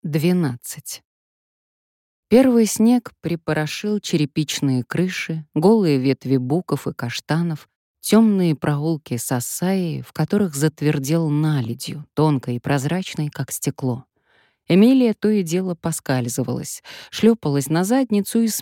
12. Первый снег припорошил черепичные крыши, голые ветви буков и каштанов, темные проулки Сассаи, в которых затвердел наледью, тонкой и прозрачной, как стекло. Эмилия то и дело поскальзывалась, шлепалась на задницу и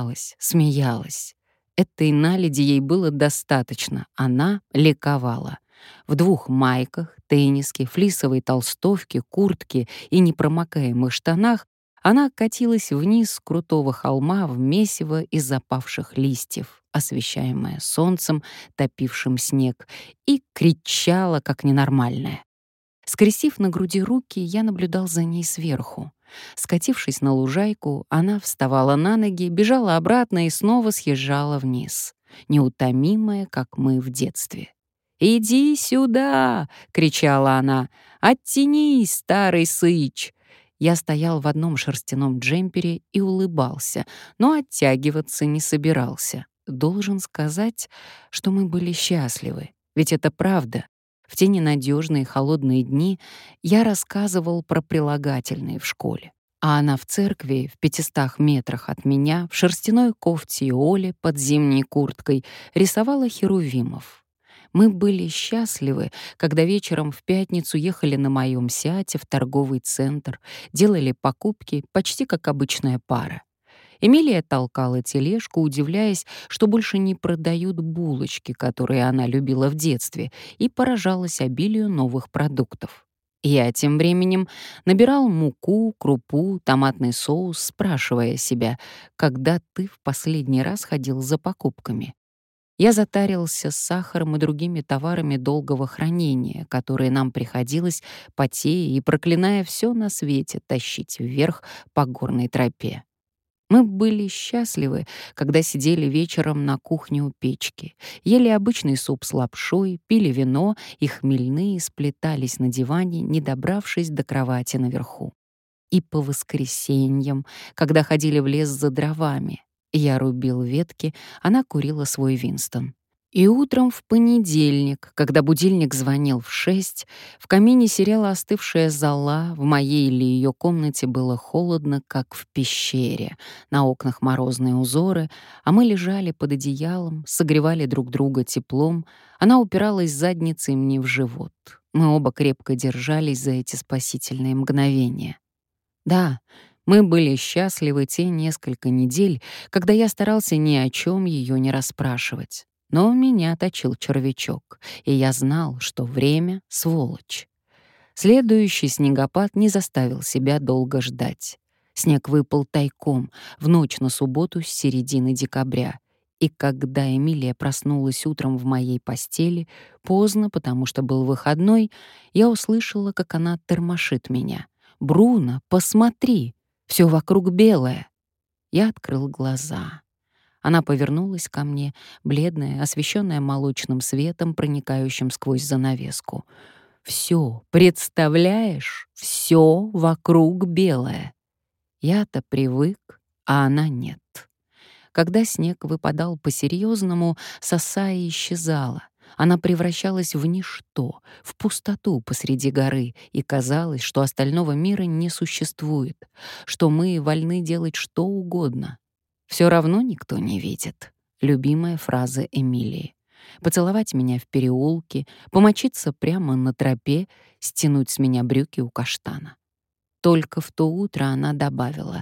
смеялась. Этой наледи ей было достаточно, она ликовала. В 2 майках, тенниске, флисовой толстовке, куртке и непромокаемых штанах она катилась вниз с крутого холма в месиво из запавших листьев, освещаемое солнцем, топившим снег, и кричала, как ненормальная. Скрестив на груди руки, я наблюдал за ней сверху. Скатившись на лужайку, она вставала на ноги, бежала обратно и снова съезжала вниз, неутомимая, как мы в детстве. «Иди сюда!» — кричала она. «Оттянись, старый сыч!» Я стоял в одном шерстяном джемпере и улыбался, но оттягиваться не собирался. Должен сказать, что мы были счастливы, ведь это правда. В те ненадежные холодные дни я рассказывал про прилагательные в школе, а она в церкви в 500 метрах от меня в шерстяной кофте и оле под зимней курткой рисовала херувимов. Мы были счастливы, когда вечером в пятницу ехали на моем «Сиате» в торговый центр, делали покупки почти как обычная пара. Эмилия толкала тележку, удивляясь, что больше не продают булочки, которые она любила в детстве, и поражалась обилию новых продуктов. Я тем временем набирал муку, крупу, томатный соус, спрашивая себя, когда ты в последний раз ходил за покупками. Я затарился с сахаром и другими товарами долгого хранения, которые нам приходилось, потея и проклиная все на свете, тащить вверх по горной тропе. Мы были счастливы, когда сидели вечером на кухне у печки, ели обычный суп с лапшой, пили вино и хмельные сплетались на диване, не добравшись до кровати наверху. И по воскресеньям, когда ходили в лес за дровами, я рубил ветки, она курила свой Винстон. И утром в понедельник, когда будильник звонил в 6, в камине серела остывшая зола, в моей или ее комнате было холодно, как в пещере, на окнах морозные узоры, а мы лежали под одеялом, согревали друг друга теплом, она упиралась задницей мне в живот. Мы оба крепко держались за эти спасительные мгновения. Да, мы были счастливы те несколько недель, когда я старался ни о чем ее не расспрашивать. Но меня точил червячок, и я знал, что время — сволочь. Следующий снегопад не заставил себя долго ждать. Снег выпал тайком в ночь на субботу с середины декабря. И когда Эмилия проснулась утром в моей постели, поздно, потому что был выходной, я услышала, как она тормошит меня. «Бруно, посмотри! Все вокруг белое!» Я открыл глаза. Она повернулась ко мне, бледная, освещенная молочным светом, проникающим сквозь занавеску. «Все, представляешь, все вокруг белое!» Я-то привык, а она нет. Когда снег выпадал по-серьезному, Сассаи исчезала. Она превращалась в ничто, в пустоту посреди горы, и казалось, что остального мира не существует, что мы вольны делать что угодно. Все равно никто не видит. Любимая фраза Эмилии. Поцеловать меня в переулке, помочиться прямо на тропе, стянуть с меня брюки у каштана. Только в то утро она добавила: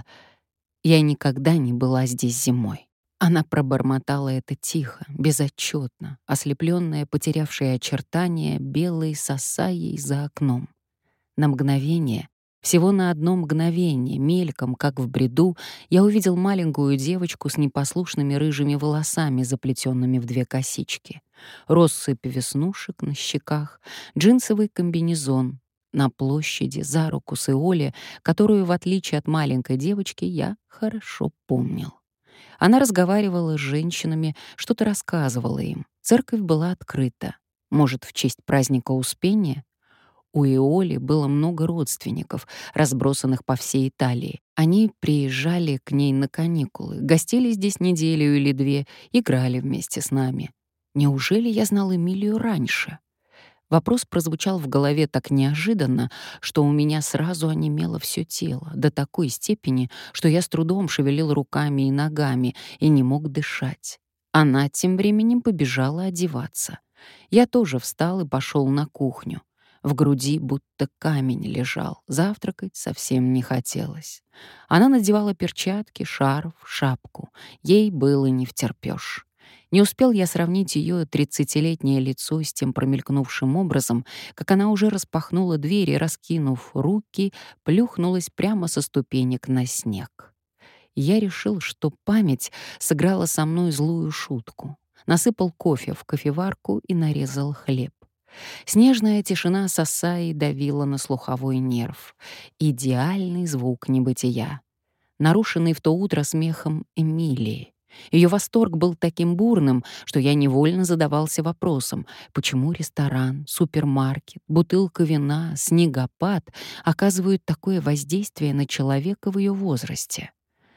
«Я никогда не была здесь зимой». Она пробормотала это тихо, безотчетно, ослепленная, потерявшая очертания белой Сассаей за окном. На мгновение, всего на одно мгновение, мельком, как в бреду, я увидел маленькую девочку с непослушными рыжими волосами, заплетенными в 2 косички, россыпь веснушек на щеках, джинсовый комбинезон. На площади за руку с Иоле, которую, в отличие от маленькой девочки, я хорошо помнил. Она разговаривала с женщинами, что-то рассказывала им. Церковь была открыта. Может, в честь праздника Успения? У Иоли было много родственников, разбросанных по всей Италии. Они приезжали к ней на каникулы, гостили здесь неделю или 2, играли вместе с нами. Неужели я знал Эмилию раньше? Вопрос прозвучал в голове так неожиданно, что у меня сразу онемело все тело, до такой степени, что я с трудом шевелил руками и ногами и не мог дышать. Она тем временем побежала одеваться. Я тоже встал и пошел на кухню. В груди будто камень лежал, завтракать совсем не хотелось. Она надевала перчатки, шарф, шапку. Ей было не втерпёшь. Не успел я сравнить ее тридцатилетнее лицо с тем промелькнувшим образом, как она уже распахнула дверь и, раскинув руки, плюхнулась прямо со ступенек на снег. Я решил, что память сыграла со мной злую шутку. Насыпал кофе в кофеварку и нарезал хлеб. Снежная тишина Сасаи давила на слуховой нерв. Идеальный звук небытия, нарушенный в то утро смехом Эмилии. Ее восторг был таким бурным, что я невольно задавался вопросом, почему ресторан, супермаркет, бутылка вина, снегопад оказывают такое воздействие на человека в ее возрасте.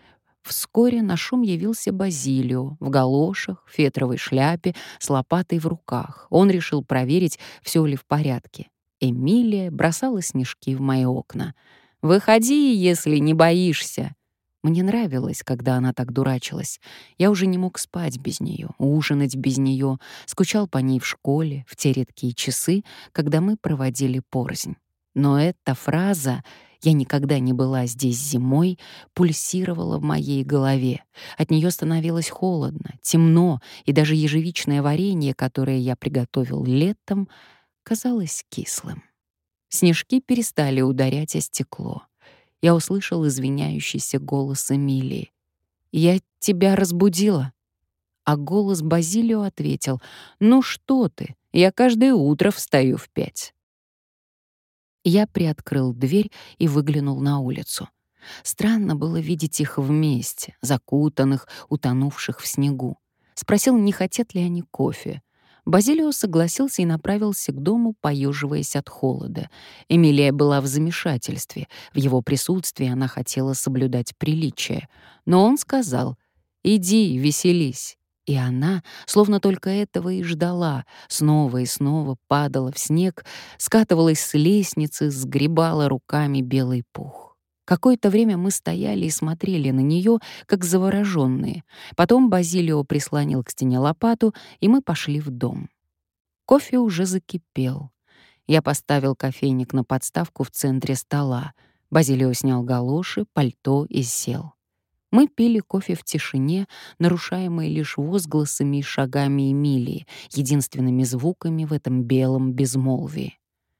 Вскоре на шум явился Базилио в галошах, фетровой шляпе, с лопатой в руках. Он решил проверить, все ли в порядке. Эмилия бросала снежки в мои окна. «Выходи, если не боишься!» Мне нравилось, когда она так дурачилась. Я уже не мог спать без нее, ужинать без нее, скучал по ней в школе, в те редкие часы, когда мы проводили порознь. Но эта фраза «я никогда не была здесь зимой» пульсировала в моей голове. От нее становилось холодно, темно, и даже ежевичное варенье, которое я приготовил летом, казалось кислым. Снежки перестали ударять о стекло. Я услышал извиняющийся голос Эмилии. «Я тебя разбудила?» А голос Базилио ответил: «Ну что ты, я каждое утро встаю в 5». Я приоткрыл дверь и выглянул на улицу. Странно было видеть их вместе, закутанных, утонувших в снегу. Спросил, не хотят ли они кофе. Базилио согласился и направился к дому, поеживаясь от холода. Эмилия была в замешательстве. В его присутствии она хотела соблюдать приличие. Но он сказал: «Иди, веселись». И она, словно только этого и ждала, снова и снова падала в снег, скатывалась с лестницы, сгребала руками белый пух. Какое-то время мы стояли и смотрели на нее, как завороженные. Потом Базилио прислонил к стене лопату, и мы пошли в дом. Кофе уже закипел. Я поставил кофейник на подставку в центре стола. Базилио снял галоши, пальто и сел. Мы пили кофе в тишине, нарушаемой лишь возгласами и шагами Эмилии, единственными звуками в этом белом безмолвии.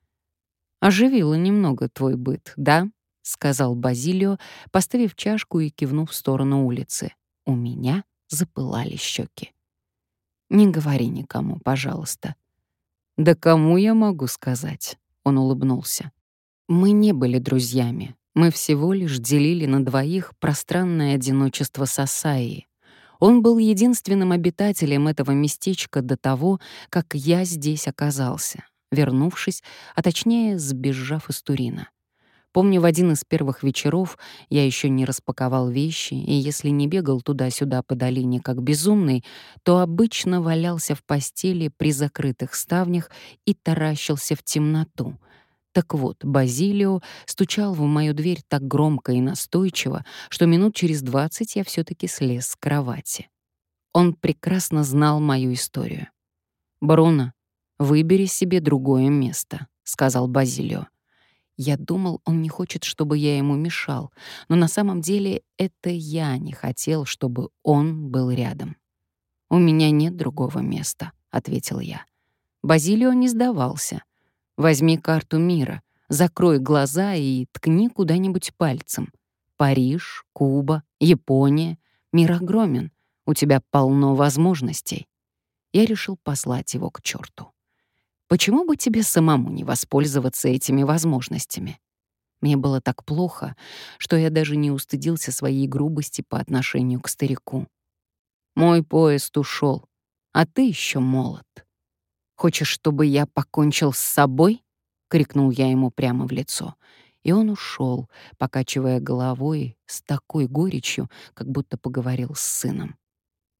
«Оживило немного твой быт, да?» — сказал Базилио, поставив чашку и кивнув в сторону улицы. У меня запылали щеки. «Не говори никому, пожалуйста». «Да кому я могу сказать?» — он улыбнулся. «Мы не были друзьями. Мы всего лишь делили на двоих пространное одиночество Сасаи. Он был единственным обитателем этого местечка до того, как я здесь оказался, вернувшись, а точнее сбежав из Турина. Помню, в один из первых вечеров я еще не распаковал вещи, и если не бегал туда-сюда по долине как безумный, то обычно валялся в постели при закрытых ставнях и таращился в темноту. Так вот, Базилио стучал в мою дверь так громко и настойчиво, что минут через 20 я все-таки слез с кровати. Он прекрасно знал мою историю. «Бруно, выбери себе другое место», — сказал Базилио. Я думал, он не хочет, чтобы я ему мешал, но на самом деле это я не хотел, чтобы он был рядом. «У меня нет другого места», — ответил я. Базилио не сдавался. «Возьми карту мира, закрой глаза и ткни куда-нибудь пальцем. Париж, Куба, Япония. Мир огромен. У тебя полно возможностей». Я решил послать его к черту. Почему бы тебе самому не воспользоваться этими возможностями? Мне было так плохо, что я даже не устыдился своей грубости по отношению к старику. Мой поезд ушел, а ты еще молод. Хочешь, чтобы я покончил с собой? Крикнул я ему прямо в лицо. И он ушел, покачивая головой с такой горечью, как будто поговорил с сыном.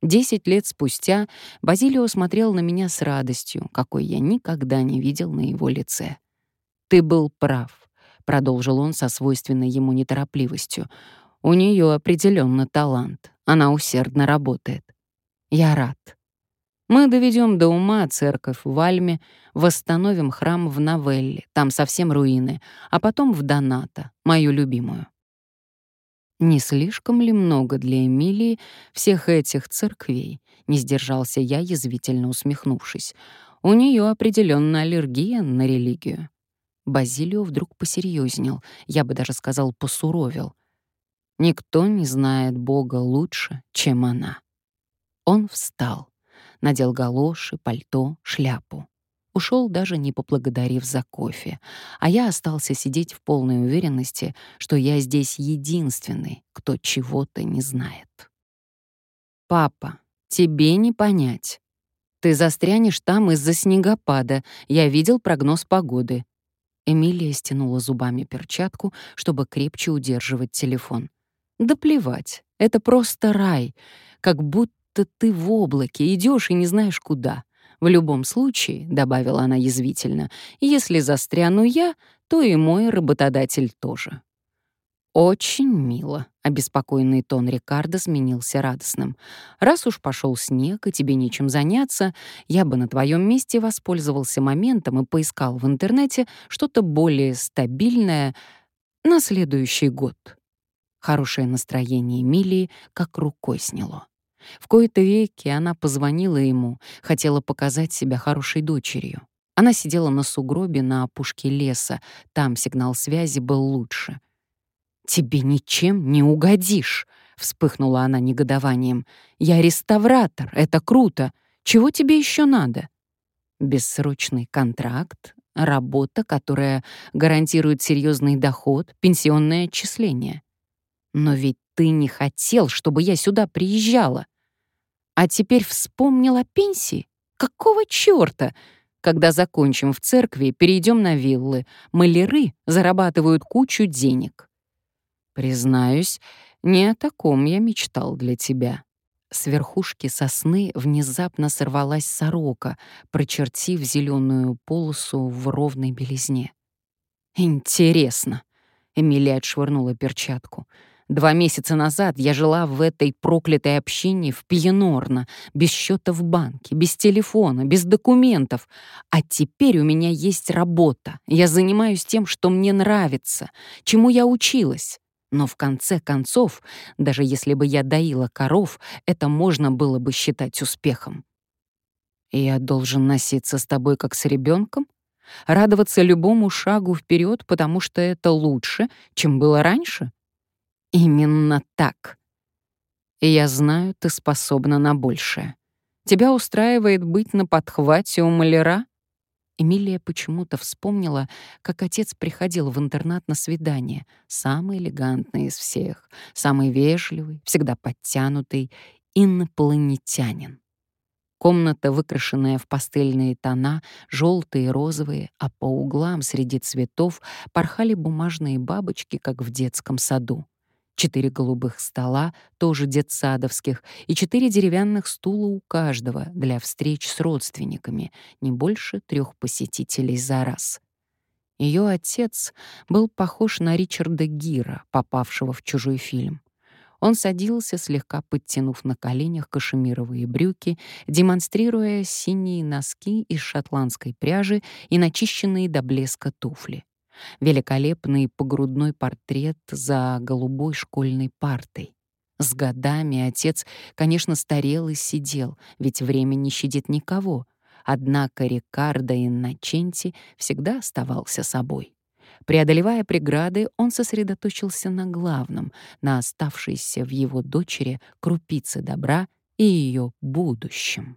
10 лет спустя Базилио смотрел на меня с радостью, какой я никогда не видел на его лице. «Ты был прав», — продолжил он со свойственной ему неторопливостью. «У нее определенно талант. Она усердно работает. Я рад. Мы доведем до ума церковь в Альме, восстановим храм в Новелле, там совсем руины, а потом в Донато, мою любимую». Не слишком ли много для Эмилии всех этих церквей? Не сдержался я, язвительно усмехнувшись. У нее определенно аллергия на религию. Базилио вдруг посерьезнел, я бы даже сказал, посуровил. Никто не знает Бога лучше, чем она. Он встал, надел галоши, пальто, шляпу. Ушел, даже не поблагодарив за кофе, а я остался сидеть в полной уверенности, что я здесь единственный, кто чего-то не знает. «Папа, тебе не понять. Ты застрянешь там из-за снегопада. Я видел прогноз погоды». Эмилия стянула зубами перчатку, чтобы крепче удерживать телефон. «Да плевать, это просто рай. Как будто ты в облаке, идешь и не знаешь куда. В любом случае, — добавила она язвительно, — если застряну я, то и мой работодатель тоже». «Очень мило», — обеспокоенный тон Рикардо сменился радостным. «Раз уж пошел снег, и тебе нечем заняться, я бы на твоем месте воспользовался моментом и поискал в интернете что-то более стабильное на следующий год». Хорошее настроение Эмилии как рукой сняло. В кои-то веки она позвонила ему, хотела показать себя хорошей дочерью. Она сидела на сугробе на опушке леса, там сигнал связи был лучше. «Тебе ничем не угодишь», — вспыхнула она негодованием. «Я реставратор, это круто. Чего тебе еще надо?» Бессрочный контракт, работа, которая гарантирует серьезный доход, пенсионное отчисление. Но ведь ты не хотел, чтобы я сюда приезжала. А теперь вспомнил о пенсии? Какого чёрта? Когда закончим в церкви, перейдем на виллы. Маляры зарабатывают кучу денег. Признаюсь, не о таком я мечтал для тебя. С верхушки сосны внезапно сорвалась сорока, прочертив зеленую полосу в ровной белизне. Интересно. Эмилия отшвырнула перчатку. 2 месяца назад я жила в этой проклятой общине в Пьенорно, без счета в банке, без телефона, без документов. А теперь у меня есть работа. Я занимаюсь тем, что мне нравится, чему я училась. Но в конце концов, даже если бы я доила коров, это можно было бы считать успехом. И я должен носиться с тобой как с ребенком? Радоваться любому шагу вперед, потому что это лучше, чем было раньше? Именно так. И я знаю, ты способна на большее. Тебя устраивает быть на подхвате у маляра? Эмилия почему-то вспомнила, как отец приходил в интернат на свидание, самый элегантный из всех, самый вежливый, всегда подтянутый, инопланетянин. Комната, выкрашенная в пастельные тона, желтые и розовые, а по углам среди цветов порхали бумажные бабочки, как в детском саду. 4 голубых стола, тоже детсадовских, и 4 деревянных стула у каждого для встреч с родственниками, не больше 3 посетителей за раз. Ее отец был похож на Ричарда Гира, попавшего в чужой фильм. Он садился, слегка подтянув на коленях кашемировые брюки, демонстрируя синие носки из шотландской пряжи и начищенные до блеска туфли. Великолепный погрудной портрет за голубой школьной партой. С годами отец, конечно, старел и сидел, ведь время не щадит никого. Однако Риккардо Инноченти всегда оставался собой. Преодолевая преграды, он сосредоточился на главном, на оставшейся в его дочери крупице добра и ее будущем.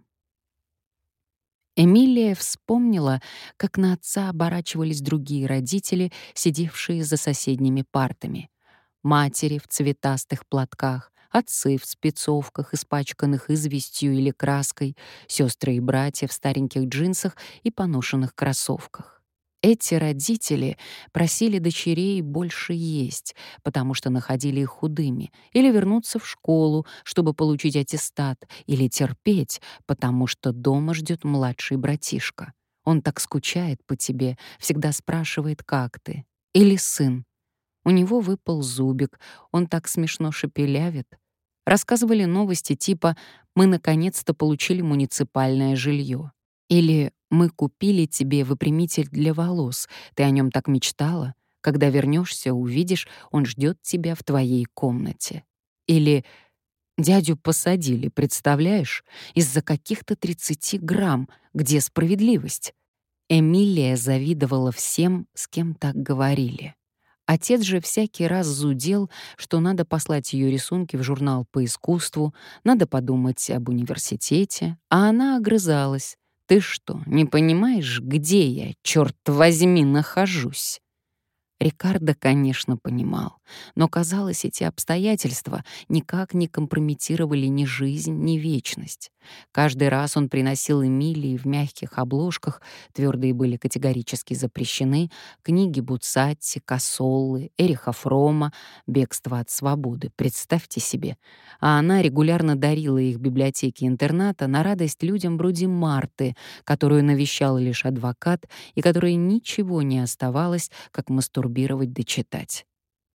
Эмилия вспомнила, как на отца оборачивались другие родители, сидевшие за соседними партами. Матери в цветастых платках, отцы в спецовках, испачканных известью или краской, сестры и братья в стареньких джинсах и поношенных кроссовках. Эти родители просили дочерей больше есть, потому что находили их худыми, или вернуться в школу, чтобы получить аттестат, или терпеть, потому что дома ждет младший братишка. Он так скучает по тебе, всегда спрашивает, как ты. Или сын. У него выпал зубик, он так смешно шепелявит. Рассказывали новости типа «Мы наконец-то получили муниципальное жилье». Или «Мы купили тебе выпрямитель для волос, ты о нем так мечтала. Когда вернешься, увидишь, он ждет тебя в твоей комнате». Или «Дядю посадили, представляешь, из-за каких-то 30 грамм, где справедливость?» Эмилия завидовала всем, с кем так говорили. Отец же всякий раз зудел, что надо послать ее рисунки в журнал по искусству, надо подумать об университете, а она огрызалась. «Ты что, не понимаешь, где я, черт возьми, нахожусь?» Рикардо, конечно, понимал, но, казалось, эти обстоятельства никак не компрометировали ни жизнь, ни вечность. Каждый раз он приносил Эмилии в мягких обложках, твердые были категорически запрещены, книги Буцатти, Кассоллы, Эриха Фрома «Бегство от свободы», представьте себе. А она регулярно дарила их библиотеке интерната на радость людям вроде Марты, которую навещал лишь адвокат и которой ничего не оставалось, как мастурбировать да читать.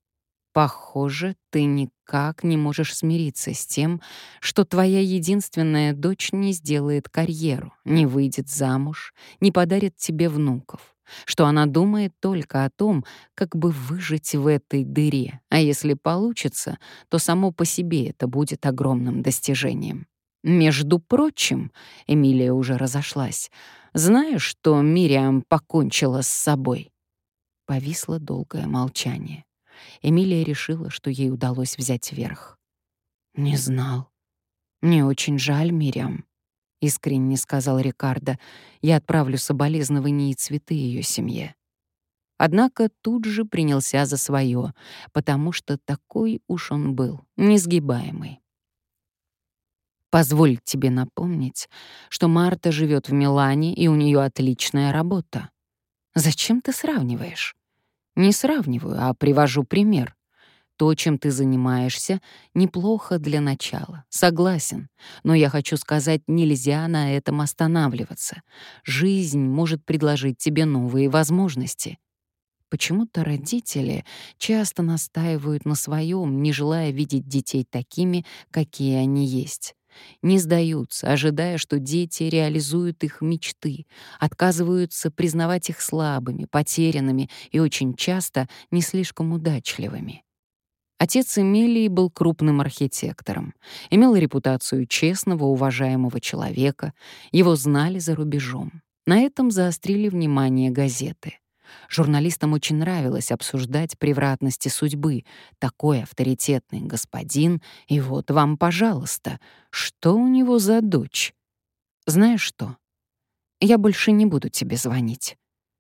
Похоже, ты никак не можешь смириться с тем, что твоя единственная дочь не сделает карьеру, не выйдет замуж, не подарит тебе внуков, что она думает только о том, как бы выжить в этой дыре, а если получится, то само по себе это будет огромным достижением. Между прочим, Эмилия уже разошлась, знаешь, что Мириам покончила с собой? Повисло долгое молчание. Эмилия решила, что ей удалось взять верх. «Не знал. Мне очень жаль, Мириам», — искренне сказал Рикардо. «Я отправлю соболезнования и цветы ее семье». Однако тут же принялся за свое, потому что такой уж он был, несгибаемый. «Позволь тебе напомнить, что Марта живет в Милане, и у нее отличная работа. Зачем ты сравниваешь?» «Не сравниваю, а привожу пример. То, чем ты занимаешься, неплохо для начала. Согласен. Но я хочу сказать, нельзя на этом останавливаться. Жизнь может предложить тебе новые возможности». Почему-то родители часто настаивают на своем, не желая видеть детей такими, какие они есть. Не сдаются, ожидая, что дети реализуют их мечты, отказываются признавать их слабыми, потерянными и очень часто не слишком удачливыми. Отец Эмилии был крупным архитектором, имел репутацию честного, уважаемого человека, его знали за рубежом. На этом заострили внимание газеты. Журналистам очень нравилось обсуждать превратности судьбы. Такой авторитетный господин, и вот вам, пожалуйста, что у него за дочь? Знаешь что? Я больше не буду тебе звонить.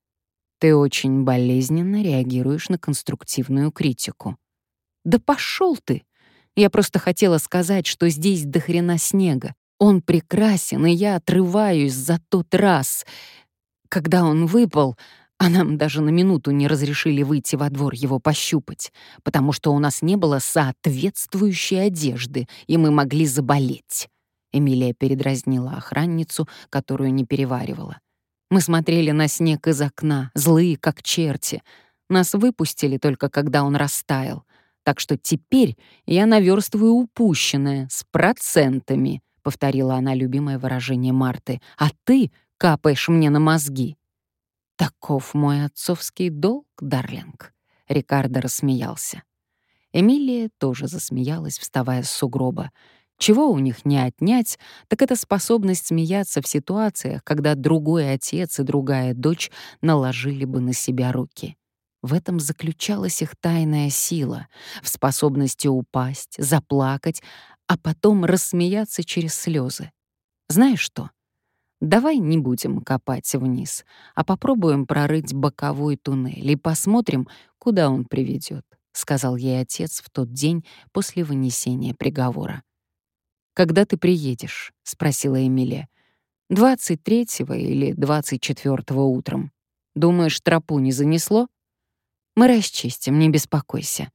Ты очень болезненно реагируешь на конструктивную критику. Да пошел ты! Я просто хотела сказать, что здесь до хрена снега. Он прекрасен, и я отрываюсь за тот раз. Когда он выпал, а нам даже на минуту не разрешили выйти во двор его пощупать, потому что у нас не было соответствующей одежды, и мы могли заболеть. Эмилия передразнила охранницу, которую не переваривала. Мы смотрели на снег из окна, злые, как черти. Нас выпустили только когда он растаял. Так что теперь я наверстываю упущенное с процентами, повторила она любимое выражение Марты, а ты капаешь мне на мозги. «Таков мой отцовский долг, Дарлинг», — Рикардо рассмеялся. Эмилия тоже засмеялась, вставая с сугроба. Чего у них не отнять, так это способность смеяться в ситуациях, когда другой отец и другая дочь наложили бы на себя руки. В этом заключалась их тайная сила, в способности упасть, заплакать, а потом рассмеяться через слезы. Знаешь что? Давай не будем копать вниз, а попробуем прорыть боковой туннель и посмотрим, куда он приведет, сказал ей отец в тот день после вынесения приговора. «Когда ты приедешь?» — спросила Эмилия. 23-го или 24-го утром. Думаешь, тропу не занесло? Мы расчистим, не беспокойся.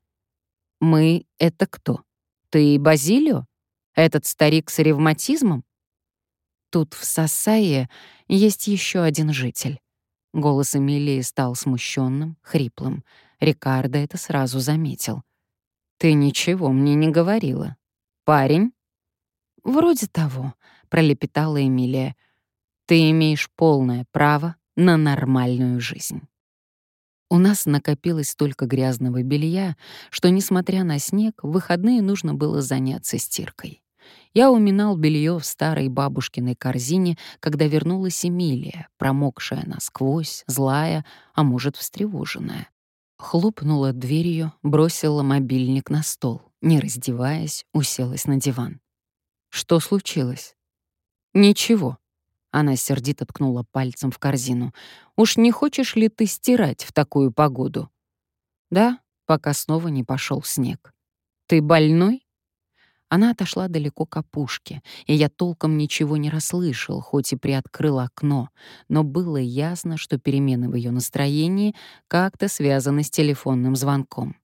Мы — это кто? Ты Базилио? Этот старик с ревматизмом? Тут в Сассайе есть еще один житель. Голос Эмилии стал смущенным, хриплым. Рикардо это сразу заметил. «Ты ничего мне не говорила. Парень?» «Вроде того», — пролепетала Эмилия. «Ты имеешь полное право на нормальную жизнь». У нас накопилось столько грязного белья, что, несмотря на снег, в выходные нужно было заняться стиркой. Я уминал белье в старой бабушкиной корзине, когда вернулась Эмилия, промокшая насквозь, злая, а может, встревоженная. Хлопнула дверью, бросила мобильник на стол, не раздеваясь, уселась на диван. «Что случилось?» «Ничего». Она сердито ткнула пальцем в корзину. «Уж не хочешь ли ты стирать в такую погоду?» «Да, пока снова не пошел снег». «Ты больной?» Она отошла далеко к опушке, и я толком ничего не расслышал, хоть и приоткрыл окно, но было ясно, что перемены в ее настроении как-то связаны с телефонным звонком.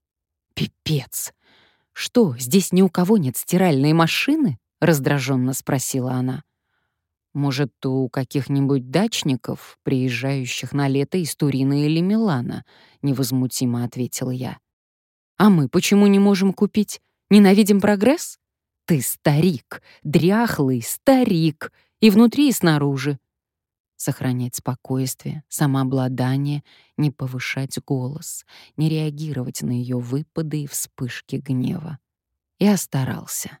«Пипец! Что, здесь ни у кого нет стиральной машины?» — раздраженно спросила она. «Может, у каких-нибудь дачников, приезжающих на лето из Турина или Милана?» — невозмутимо ответил я. «А мы почему не можем купить? Ненавидим прогресс? Ты старик, дряхлый старик, и внутри, и снаружи». Сохранять спокойствие, самообладание, не повышать голос, не реагировать на ее выпады и вспышки гнева. Я старался.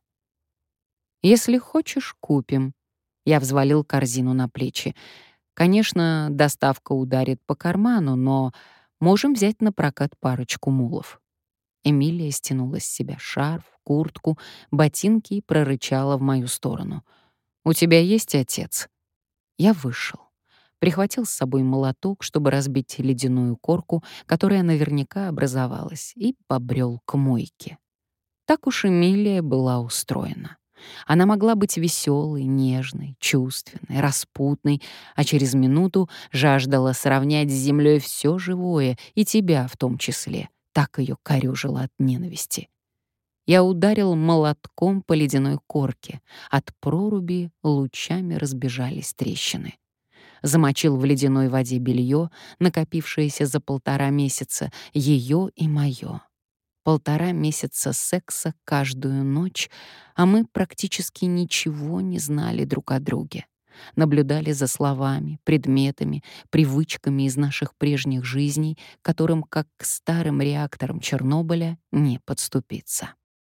«Если хочешь, купим». Я взвалил корзину на плечи. «Конечно, доставка ударит по карману, но можем взять на прокат парочку мулов». Эмилия стянула с себя шарф, куртку, ботинки и прорычала в мою сторону. «У тебя есть отец?» Я вышел. Прихватил с собой молоток, чтобы разбить ледяную корку, которая наверняка образовалась, и побрел к мойке. Так уж Эмилия была устроена. Она могла быть веселой, нежной, чувственной, распутной, а через минуту жаждала сравнять с землей все живое, и тебя в том числе. Так ее корёжило от ненависти. Я ударил молотком по ледяной корке. От проруби лучами разбежались трещины. Замочил в ледяной воде белье, накопившееся за 1,5 месяца, ее и мое. 1,5 месяца секса каждую ночь, а мы практически ничего не знали друг о друге. Наблюдали за словами, предметами, привычками из наших прежних жизней, которым, как к старым реакторам Чернобыля, не подступиться.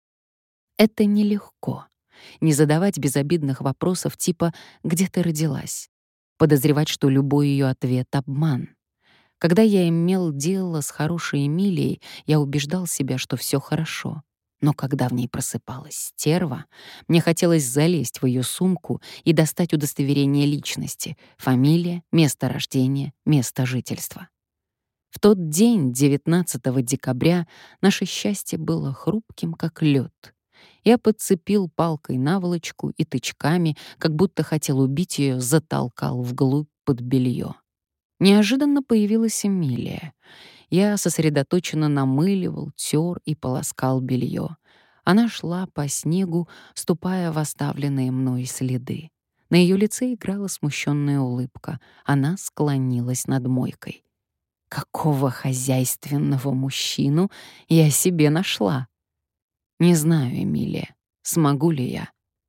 Это нелегко. Не задавать безобидных вопросов типа «Где ты родилась?», подозревать, что любой ее ответ — обман. Когда я имел дело с хорошей Эмилией, я убеждал себя, что все хорошо. Но когда в ней просыпалась стерва, мне хотелось залезть в ее сумку и достать удостоверение личности, фамилия, место рождения, место жительства. В тот день, 19 декабря, наше счастье было хрупким, как лед. Я подцепил палкой наволочку и тычками, как будто хотел убить ее, затолкал вглубь под белье. Неожиданно появилась Эмилия. Я сосредоточенно намыливал, тер и полоскал белье. Она шла по снегу, ступая в оставленные мной следы. На ее лице играла смущенная улыбка. Она склонилась над мойкой. Какого хозяйственного мужчину я себе нашла? Не знаю, Эмилия, смогу ли я.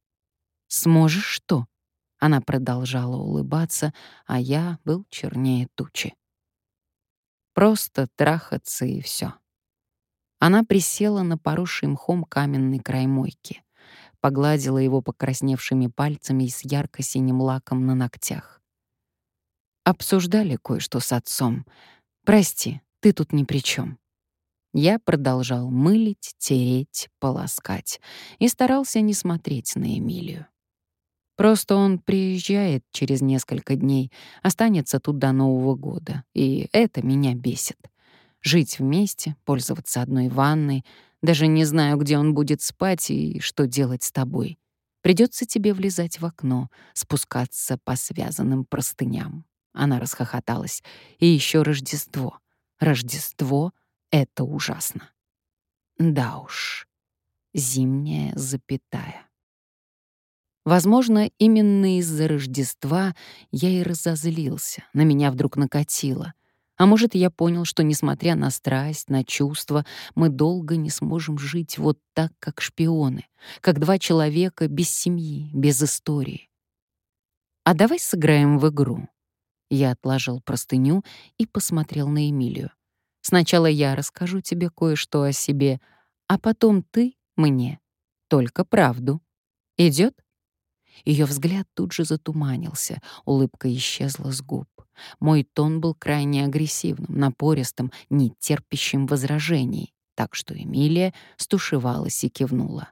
Сможешь что? Она продолжала улыбаться, а я был чернее тучи. Просто трахаться и все. Она присела на поросший мхом каменный край мойки, погладила его покрасневшими пальцами с ярко-синим лаком на ногтях. Обсуждали кое-что с отцом. Прости, ты тут ни при чем. Я продолжал мылить, тереть, полоскать и старался не смотреть на Эмилию. Просто он приезжает через несколько дней, останется тут до Нового года, и это меня бесит. Жить вместе, пользоваться одной ванной, даже не знаю, где он будет спать и что делать с тобой. Придется тебе влезать в окно, спускаться по связанным простыням. Она расхохоталась. «И еще Рождество. Рождество — это ужасно». Да уж, зимняя запятая. Возможно, именно из-за Рождества я и разозлился, на меня вдруг накатило. А может, я понял, что, несмотря на страсть, на чувства, мы долго не сможем жить вот так, как шпионы, как два человека без семьи, без истории. А давай сыграем в игру. Я отложил простыню и посмотрел на Эмилию. Сначала я расскажу тебе кое-что о себе, а потом ты мне. Только правду. Идет? Ее взгляд тут же затуманился, улыбка исчезла с губ. Мой тон был крайне агрессивным, напористым, нетерпящим возражений, так что Эмилия стушевалась и кивнула.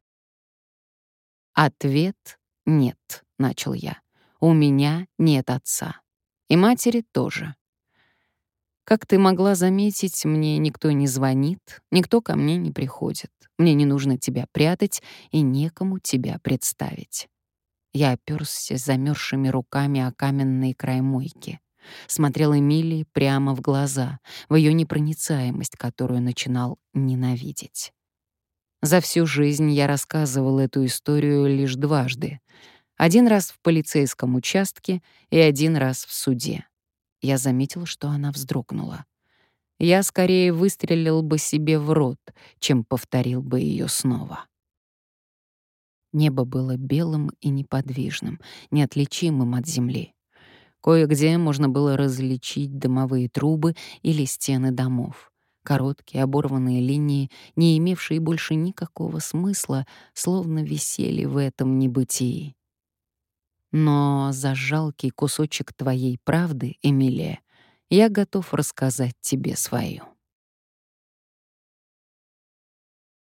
«Ответ — нет», — начал я. «У меня нет отца. И матери тоже. Как ты могла заметить, мне никто не звонит, никто ко мне не приходит. Мне не нужно тебя прятать и некому тебя представить». Я опёрся замерзшими руками о каменный край мойки. Смотрел Эмилии прямо в глаза, в ее непроницаемость, которую начинал ненавидеть. За всю жизнь я рассказывал эту историю лишь дважды. Один раз в полицейском участке и один раз в суде. Я заметил, что она вздрогнула. Я скорее выстрелил бы себе в рот, чем повторил бы ее снова. Небо было белым и неподвижным, неотличимым от земли. Кое-где можно было различить дымовые трубы или стены домов. Короткие оборванные линии, не имевшие больше никакого смысла, словно висели в этом небытии. Но за жалкий кусочек твоей правды, Эмилия, я готов рассказать тебе свою.